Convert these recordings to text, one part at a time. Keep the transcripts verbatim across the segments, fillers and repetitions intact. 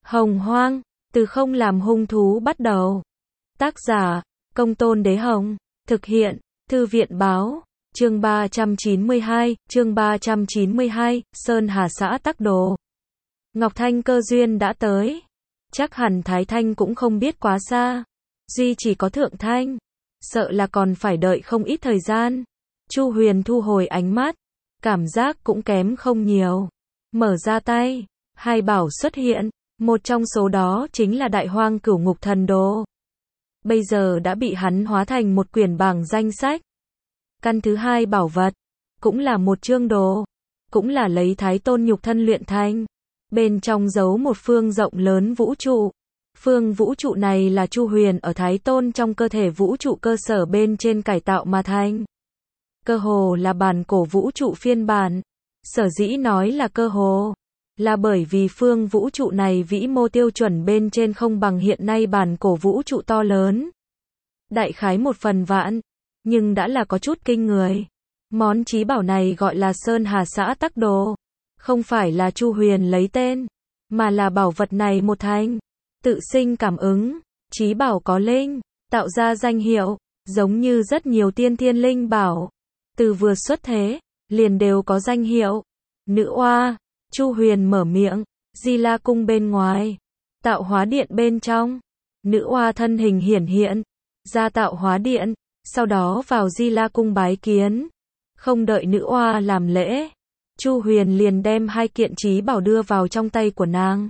Hồng Hoang, từ không làm hung thú bắt đầu. Tác giả, Công Tôn Đế Hồng. Thực hiện, Thư viện Báo. Chương ba trăm chín mươi hai, chương ba trăm chín mươi hai, Sơn Hà xã Tắc Đồ. Ngọc Thanh cơ duyên đã tới. Chắc hẳn Thái Thanh cũng không biết quá xa. Duy chỉ có Thượng Thanh. Sợ là còn phải đợi không ít thời gian. Chu Huyền thu hồi ánh mắt. Cảm giác cũng kém không nhiều. Mở ra tay. Hai bảo xuất hiện. Một trong số đó chính là Đại Hoang Cửu Ngục Thần Đồ. Bây giờ đã bị hắn hóa thành một quyển bảng danh sách. Căn thứ hai bảo vật. Cũng là một chương đồ. Cũng là lấy Thái Tôn nhục thân luyện thành. Bên trong giấu một phương rộng lớn vũ trụ. Phương vũ trụ này là Chu Huyền ở Thái Tôn trong cơ thể vũ trụ cơ sở bên trên cải tạo mà thành. Cơ hồ là bản cổ vũ trụ phiên bản. Sở dĩ nói là cơ hồ, là bởi vì phương vũ trụ này vĩ mô tiêu chuẩn bên trên không bằng hiện nay bản cổ vũ trụ to lớn. Đại khái một phần vạn, nhưng đã là có chút kinh người. Món chí bảo này gọi là Sơn Hà xã Tắc Đồ. Không phải là Chu Huyền lấy tên, mà là bảo vật này một thành. Tự sinh cảm ứng, chí bảo có linh, tạo ra danh hiệu, giống như rất nhiều tiên thiên linh bảo. Từ vừa xuất thế, liền đều có danh hiệu. Nữ oa, Chu Huyền mở miệng, Di La cung bên ngoài, tạo hóa điện bên trong. Nữ oa thân hình hiển hiện, ra tạo hóa điện, sau đó vào Di La cung bái kiến. Không đợi nữ oa làm lễ, Chu Huyền liền đem hai kiện chí bảo đưa vào trong tay của nàng.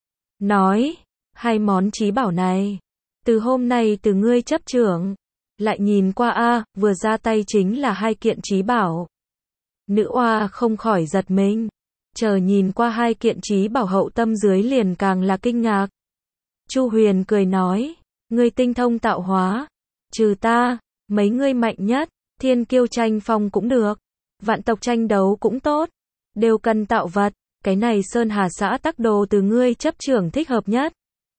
Nói, hai món chí bảo này, từ hôm nay từ ngươi chấp trưởng. Lại nhìn qua a, vừa ra tay chính là hai kiện chí bảo. Nữ oa không khỏi giật mình. Chờ nhìn qua hai kiện chí bảo hậu tâm dưới liền càng là kinh ngạc. Chu Huyền cười nói, ngươi tinh thông tạo hóa, trừ ta, mấy ngươi mạnh nhất, thiên kiêu tranh phong cũng được, vạn tộc tranh đấu cũng tốt, đều cần tạo vật, cái này Sơn Hà xã Tắc Đồ từ ngươi chấp trưởng thích hợp nhất.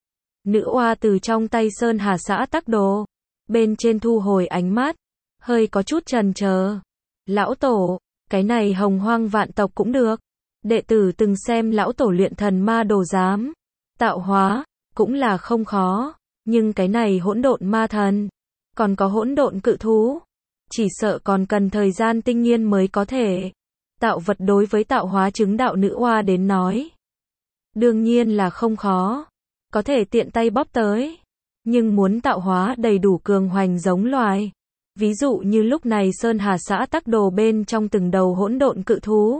Nữ oa từ trong tay Sơn Hà xã Tắc Đồ, bên trên thu hồi ánh mắt, hơi có chút chần chờ. Lão tổ, cái này Hồng Hoang vạn tộc cũng được. Đệ tử từng xem lão tổ luyện thần ma đồ giám. Tạo hóa, cũng là không khó. Nhưng cái này hỗn độn ma thần, còn có hỗn độn cự thú, chỉ sợ còn cần thời gian tinh nghiên mới có thể. Tạo vật đối với tạo hóa chứng đạo nữ oa đến nói, đương nhiên là không khó. Có thể tiện tay bóp tới. Nhưng muốn tạo hóa đầy đủ cường hoành giống loài. Ví dụ như lúc này Sơn Hà xã Tắc Đồ bên trong từng đầu hỗn độn cự thú.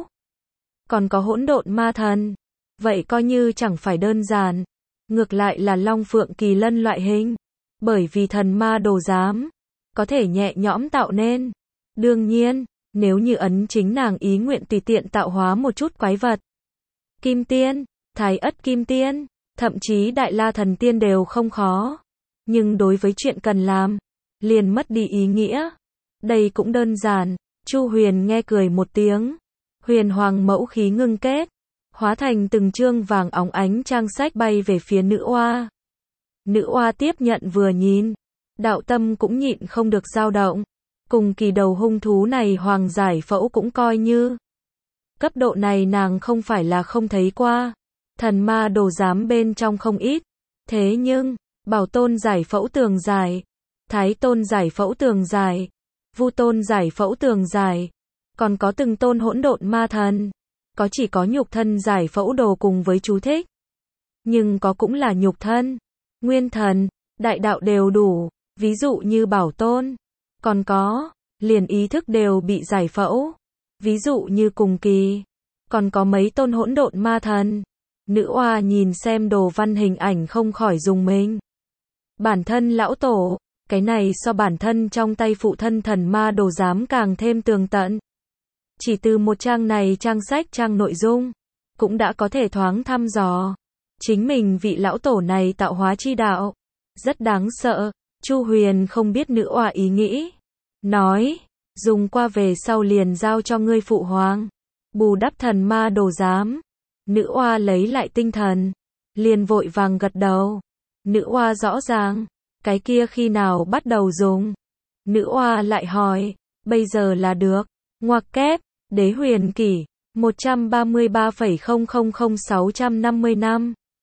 Còn có hỗn độn ma thần. Vậy coi như chẳng phải đơn giản. Ngược lại là Long Phượng Kỳ Lân loại hình. Bởi vì thần ma đồ giám, có thể nhẹ nhõm tạo nên. Đương nhiên, nếu như ấn chính nàng ý nguyện tùy tiện tạo hóa một chút quái vật. Kim Tiên, Thái Ất Kim Tiên, thậm chí Đại La Thần Tiên đều không khó. Nhưng đối với chuyện cần làm, liền mất đi ý nghĩa. Đây cũng đơn giản. Chu Huyền nghe cười một tiếng. Huyền Hoàng mẫu khí ngưng kết, hóa thành từng chương vàng óng ánh trang sách bay về phía nữ oa. Nữ oa tiếp nhận vừa nhìn, đạo tâm cũng nhịn không được dao động. Cùng kỳ đầu hung thú này Hoàng giải phẫu cũng coi như. Cấp độ này nàng không phải là không thấy qua. Thần ma đồ giám bên trong không ít. Thế nhưng, Bảo Tôn giải phẫu tường dài, Thái Tôn giải phẫu tường dài, Vu Tôn giải phẫu tường dài, còn có từng tôn hỗn độn ma thần, có chỉ có nhục thân giải phẫu đồ cùng với chú thích. Nhưng có cũng là nhục thân, nguyên thần, đại đạo đều đủ, ví dụ như Bảo Tôn, còn có, liền ý thức đều bị giải phẫu, ví dụ như cùng kỳ, còn có mấy tôn hỗn độn ma thần. Nữ oa nhìn xem đồ văn hình ảnh không khỏi dùng mình. Bản thân lão tổ, cái này so bản thân trong tay phụ thân thần ma đồ giám càng thêm tường tận. Chỉ từ một trang này trang sách trang nội dung, cũng đã có thể thoáng thăm dò. Chính mình vị lão tổ này tạo hóa chi đạo, rất đáng sợ. Chu Huyền không biết nữ oa ý nghĩ. Nói, dùng qua về sau liền giao cho ngươi phụ hoàng. Bù đắp thần ma đồ giám. Nữ oa lấy lại tinh thần, liền vội vàng gật đầu. Nữ oa rõ ràng, cái kia khi nào bắt đầu dùng? Nữ oa lại hỏi, bây giờ là được. Ngoặc kép, Đế Huyền Kỷ, một trăm ba mươi ba phẩy không không không sáu trăm năm mươi năm.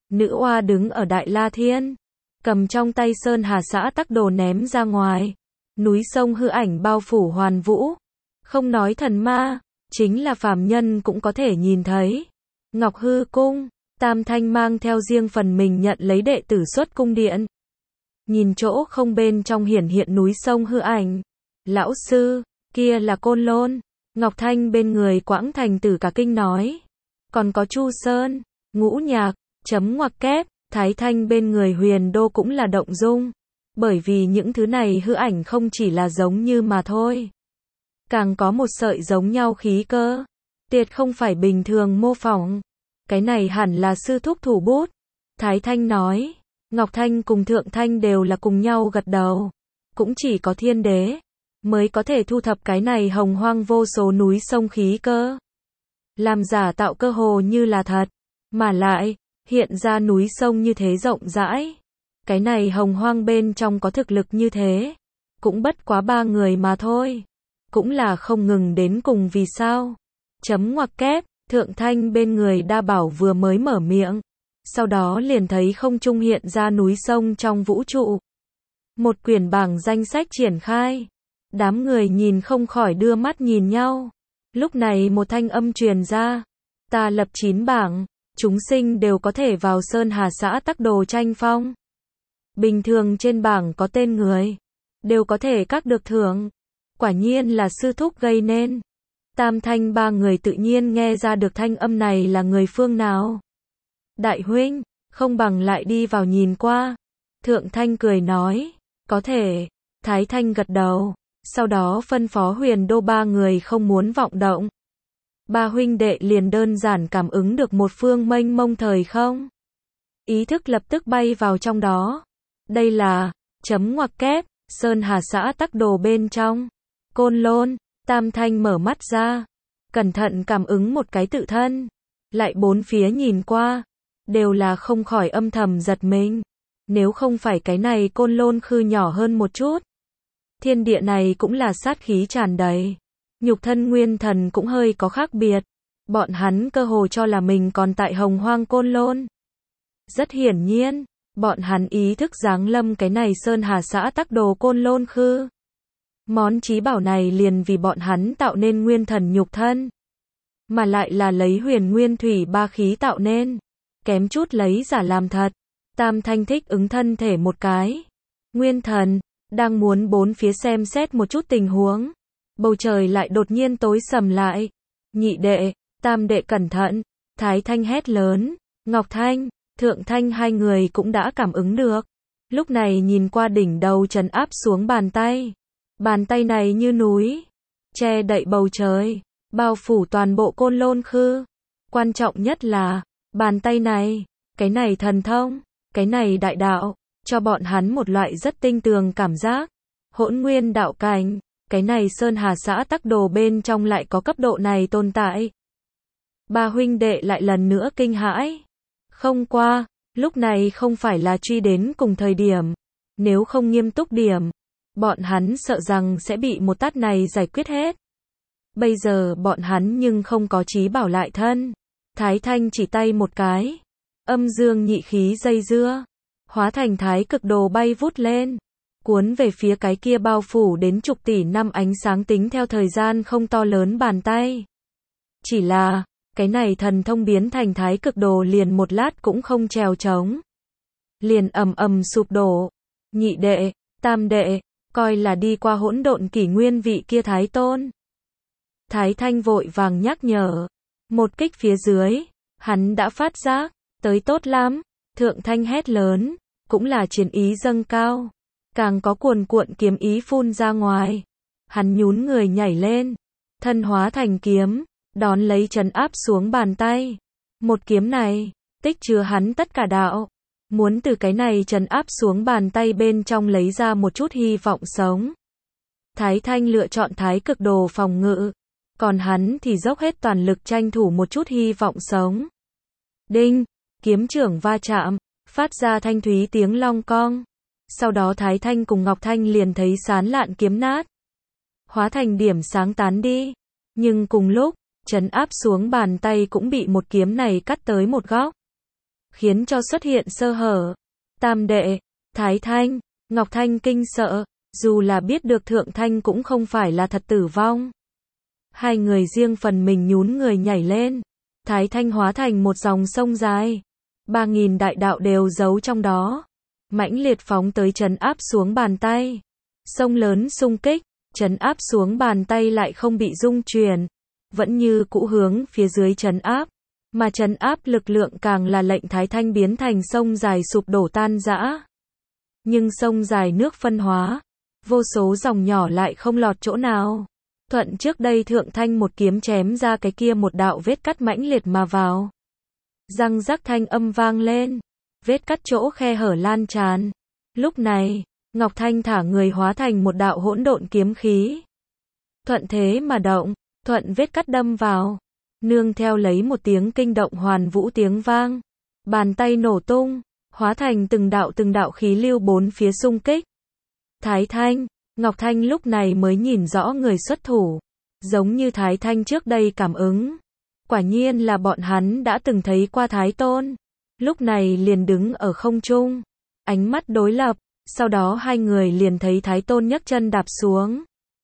Nữ oa đứng ở Đại La Thiên, cầm trong tay Sơn Hà Xã Tắc Đồ ném ra ngoài. Núi sông hư ảnh bao phủ hoàn vũ. Không nói thần ma, chính là phàm nhân cũng có thể nhìn thấy. Ngọc Hư Cung, Tam Thanh mang theo riêng phần mình nhận lấy đệ tử xuất cung điện. Nhìn chỗ không bên trong hiển hiện núi sông hư ảnh. Lão sư, kia là Côn Lôn. Ngọc Thanh bên người Quãng Thành Tử cả kinh nói. Còn có Chu Sơn, Ngũ Nhạc, chấm ngoặc kép, Thái Thanh bên người Huyền Đô cũng là động dung. Bởi vì những thứ này hư ảnh không chỉ là giống như mà thôi. Càng có một sợi giống nhau khí cơ. Tuyệt không phải bình thường mô phỏng. Cái này hẳn là sư thúc thủ bút. Thái Thanh nói. Ngọc Thanh cùng Thượng Thanh đều là cùng nhau gật đầu. Cũng chỉ có Thiên Đế mới có thể thu thập cái này hồng hoang vô số núi sông khí cơ. Làm giả tạo cơ hồ như là thật. Mà lại, hiện ra núi sông như thế rộng rãi. Cái này hồng hoang bên trong có thực lực như thế. Cũng bất quá ba người mà thôi. Cũng là không ngừng đến cùng vì sao. Chấm ngoặc kép, Thượng Thanh bên người Đa Bảo vừa mới mở miệng. Sau đó liền thấy không trung hiện ra núi sông trong vũ trụ. Một quyển bảng danh sách triển khai. Đám người nhìn không khỏi đưa mắt nhìn nhau. Lúc này một thanh âm truyền ra. Ta lập chín bảng, chúng sinh đều có thể vào Sơn Hà Xã Tắc Đồ tranh phong. Bình thường trên bảng có tên người, đều có thể các được thưởng. Quả nhiên là sư thúc gây nên. Tam Thanh ba người tự nhiên nghe ra được thanh âm này là người phương nào. Đại huynh, không bằng lại đi vào nhìn qua. Thượng Thanh cười nói, có thể. Thái Thanh gật đầu, sau đó phân phó Huyền Đô ba người không muốn vọng động. Ba huynh đệ liền đơn giản cảm ứng được một phương mênh mông thời không. Ý thức lập tức bay vào trong đó. Đây là, chấm ngoặc kép, Sơn Hà Xã Tắc Đồ bên trong. Côn Lôn, Tam Thanh mở mắt ra. Cẩn thận cảm ứng một cái tự thân. Lại bốn phía nhìn qua. Đều là không khỏi âm thầm giật mình. Nếu không phải cái này Côn Lôn khư nhỏ hơn một chút. Thiên địa này cũng là sát khí tràn đầy. Nhục thân nguyên thần cũng hơi có khác biệt. Bọn hắn cơ hồ cho là mình còn tại hồng hoang Côn Lôn. Rất hiển nhiên, bọn hắn ý thức giáng lâm cái này Sơn Hà Xã Tắc Đồ Côn Lôn khư. Món chí bảo này liền vì bọn hắn tạo nên nguyên thần nhục thân. Mà lại là lấy huyền nguyên thủy ba khí tạo nên. Kém chút lấy giả làm thật. Tam Thanh thích ứng thân thể một cái. Nguyên thần, đang muốn bốn phía xem xét một chút tình huống. Bầu trời lại đột nhiên tối sầm lại. Nhị đệ, tam đệ cẩn thận. Thái Thanh hét lớn. Ngọc Thanh, Thượng Thanh hai người cũng đã cảm ứng được. Lúc này nhìn qua đỉnh đầu trấn áp xuống bàn tay. Bàn tay này như núi. Che đậy bầu trời. Bao phủ toàn bộ Côn Lôn khư. Quan trọng nhất là, bàn tay này, cái này thần thông, cái này đại đạo, cho bọn hắn một loại rất tinh tường cảm giác. Hỗn nguyên đạo cảnh, cái này Sơn Hà Xã Tắc Đồ bên trong lại có cấp độ này tồn tại. Ba huynh đệ lại lần nữa kinh hãi. Không qua, lúc này không phải là truy đến cùng thời điểm. Nếu không nghiêm túc điểm, bọn hắn sợ rằng sẽ bị một tát này giải quyết hết. Bây giờ bọn hắn nhưng không có chí bảo lại thân. Thái Thanh chỉ tay một cái. Âm dương nhị khí dây dưa. Hóa thành thái cực đồ bay vút lên. Cuốn về phía cái kia bao phủ đến chục tỷ năm ánh sáng tính theo thời gian không to lớn bàn tay. Chỉ là, cái này thần thông biến thành thái cực đồ liền một lát cũng không trèo trống. Liền ầm ầm sụp đổ. Nhị đệ, tam đệ, coi là đi qua hỗn độn kỷ nguyên vị kia thái tôn. Thái Thanh vội vàng nhắc nhở. Một kích phía dưới, hắn đã phát giác, tới tốt lắm. Thượng Thanh hét lớn, cũng là chiến ý dâng cao. Càng có cuồn cuộn kiếm ý phun ra ngoài. Hắn nhún người nhảy lên, thân hóa thành kiếm, đón lấy trấn áp xuống bàn tay. Một kiếm này, tích chứa hắn tất cả đạo. Muốn từ cái này trấn áp xuống bàn tay bên trong lấy ra một chút hy vọng sống. Thái Thanh lựa chọn thái cực đồ phòng ngự. Còn hắn thì dốc hết toàn lực tranh thủ một chút hy vọng sống. Đinh, kiếm trưởng va chạm, phát ra thanh thúy tiếng long cong. Sau đó Thái Thanh cùng Ngọc Thanh liền thấy sán lạn kiếm nát. Hóa thành điểm sáng tán đi. Nhưng cùng lúc, trấn áp xuống bàn tay cũng bị một kiếm này cắt tới một góc. khiến cho xuất hiện sơ hở. Tam đệ, Thái Thanh, Ngọc Thanh kinh sợ, dù là biết được Thượng Thanh cũng không phải là thật tử vong. Hai người riêng phần mình nhún người nhảy lên. Thái Thanh hóa thành một dòng sông dài. Ba nghìn đại đạo đều giấu trong đó. Mãnh liệt phóng tới trấn áp xuống bàn tay. Sông lớn xung kích, trấn áp xuống bàn tay lại không bị rung chuyển. Vẫn như cũ hướng phía dưới trấn áp. Mà trấn áp lực lượng càng là lệnh Thái Thanh biến thành sông dài sụp đổ tan rã. Nhưng sông dài nước phân hóa. Vô số dòng nhỏ lại không lọt chỗ nào. Thuận trước đây Thượng Thanh một kiếm chém ra cái kia một đạo vết cắt mãnh liệt mà vào. Răng rắc thanh âm vang lên. Vết cắt chỗ khe hở lan tràn. Lúc này, Ngọc Thanh thả người hóa thành một đạo hỗn độn kiếm khí. Thuận thế mà động, thuận vết cắt đâm vào. Nương theo lấy một tiếng kinh động hoàn vũ tiếng vang. Bàn tay nổ tung, hóa thành từng đạo từng đạo khí lưu bốn phía xung kích. Thái Thanh, Ngọc Thanh lúc này mới nhìn rõ người xuất thủ. Giống như Thái Thanh trước đây cảm ứng. Quả nhiên là bọn hắn đã từng thấy qua Thái Tôn. Lúc này liền đứng ở không trung. Ánh mắt đối lập. Sau đó hai người liền thấy Thái Tôn nhấc chân đạp xuống.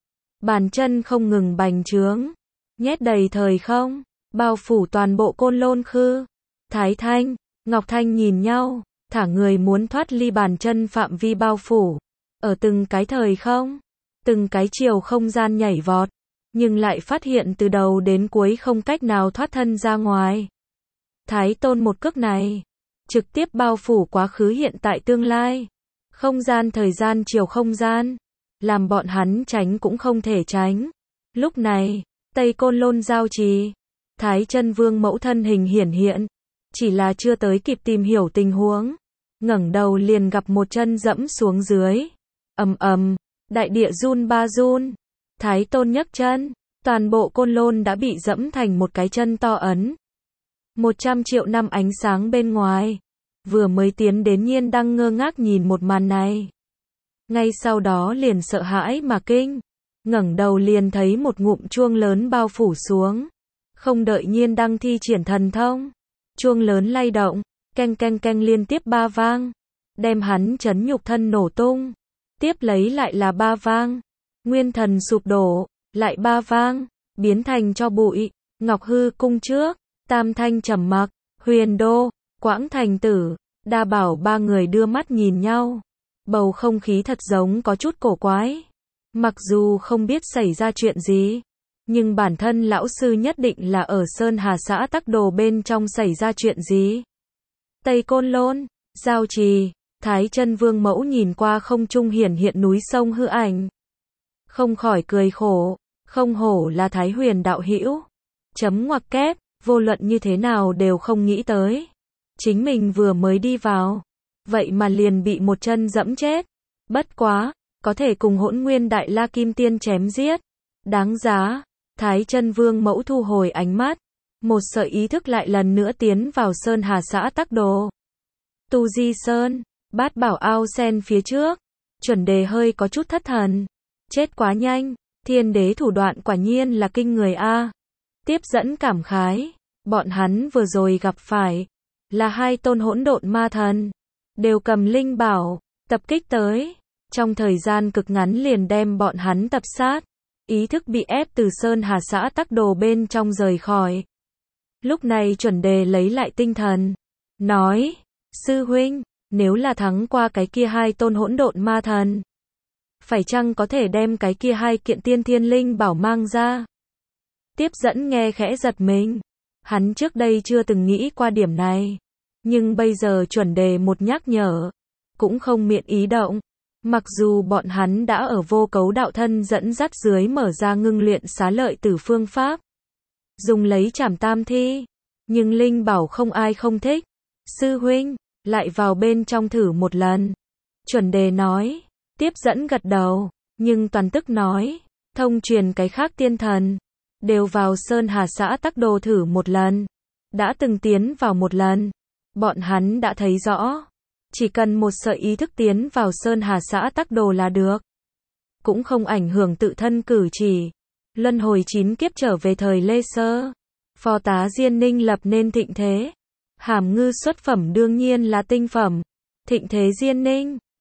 Bàn chân không ngừng bành trướng. Nhét đầy thời không. Bao phủ toàn bộ Côn Lôn Khư. Thái Thanh, Ngọc Thanh nhìn nhau. Thả người muốn thoát ly bàn chân phạm vi bao phủ. Ở từng cái thời không. Từng cái chiều không gian nhảy vọt. Nhưng lại phát hiện từ đầu đến cuối không cách nào thoát thân ra ngoài. Thái Tôn một cước này. Trực tiếp bao phủ quá khứ hiện tại tương lai. Không gian thời gian chiều không gian. Làm bọn hắn tránh cũng không thể tránh. Lúc này, Tây Côn Lôn giao trì. Thái Chân Vương mẫu thân hình hiển hiện. Chỉ là chưa tới kịp tìm hiểu tình huống. Ngẩng đầu liền gặp một chân dẫm xuống dưới. Ầm ầm, đại địa run ba run. Thái Tôn nhấc chân. Toàn bộ Côn Lôn đã bị dẫm thành một cái chân to ấn. Một trăm triệu năm ánh sáng bên ngoài. Vừa mới tiến đến Nhiên Đăng ngơ ngác nhìn một màn này. Ngay sau đó liền sợ hãi mà kinh. Ngẩng đầu liền thấy một ngụm chuông lớn bao phủ xuống. Không đợi Nhiên Đăng thi triển thần thông. Chuông lớn lay động, keng keng keng liên tiếp ba vang. Đem hắn chấn nhục thân nổ tung. Tiếp lấy lại là ba vang. Nguyên thần sụp đổ, lại ba vang. Biến thành cho bụi. Ngọc Hư cung trước, Tam Thanh trầm mặc, Huyền Đô, Quảng Thành Tử, Đa Bảo ba người đưa mắt nhìn nhau. Bầu không khí thật giống có chút cổ quái. Mặc dù không biết xảy ra chuyện gì, nhưng bản thân lão sư nhất định là ở Sơn Hà xã Tắc Đồ bên trong xảy ra chuyện gì. Tây Côn Lôn, giao trì, Thái Chân Vương mẫu nhìn qua không trung hiển hiện núi sông hư ảnh. Không khỏi cười khổ, không hổ là Thái Huyền đạo hữu. Chấm ngoặc kép, vô luận như thế nào đều không nghĩ tới. Chính mình vừa mới đi vào, vậy mà liền bị một chân dẫm chết. Bất quá, có thể cùng Hỗn Nguyên Đại La Kim Tiên chém giết. Đáng giá. Thái Chân Vương mẫu thu hồi ánh mắt. Một sợi ý thức lại lần nữa tiến vào Sơn Hà xã Tắc Đồ. Tu Di Sơn, Bát Bảo ao sen phía trước. Chuẩn Đề hơi có chút thất thần. Chết quá nhanh, Thiên Đế thủ đoạn quả nhiên là kinh người a. Tiếp dẫn cảm khái, bọn hắn vừa rồi gặp phải là hai tôn hỗn độn ma thần, đều cầm linh bảo, tập kích tới, trong thời gian cực ngắn liền đem bọn hắn tập sát, ý thức bị ép từ Sơn Hà xã Tắc Đồ bên trong rời khỏi. Lúc này Chuẩn Đề lấy lại tinh thần, nói, sư huynh, nếu là thắng qua cái kia hai tôn hỗn độn ma thần, phải chăng có thể đem cái kia hai kiện tiên thiên linh bảo mang ra? Tiếp dẫn nghe khẽ giật mình, hắn trước đây chưa từng nghĩ qua điểm này, nhưng bây giờ Chuẩn Đề một nhắc nhở, cũng không miễn ý động. Mặc dù bọn hắn đã ở vô cấu đạo thân dẫn dắt dưới mở ra ngưng luyện xá lợi tử phương pháp, dùng lấy trảm tam thi, nhưng linh bảo không ai không thích. Sư huynh, lại vào bên trong thử một lần. Chuẩn Đề nói, tiếp dẫn gật đầu, nhưng toàn tức nói, thông truyền cái khác tiên thần, đều vào Sơn Hà xã Tắc Đồ thử một lần. Đã từng tiến vào một lần, bọn hắn đã thấy rõ. Chỉ cần một sợi ý thức tiến vào Sơn Hà xã Tắc Đồ là được. Cũng không ảnh hưởng tự thân cử chỉ. Luân hồi chín kiếp trở về thời Lê Sơ. Phò tá Diên Ninh lập nên thịnh thế. Hàm ngư xuất phẩm đương nhiên là tinh phẩm. Thịnh Thế Diên Ninh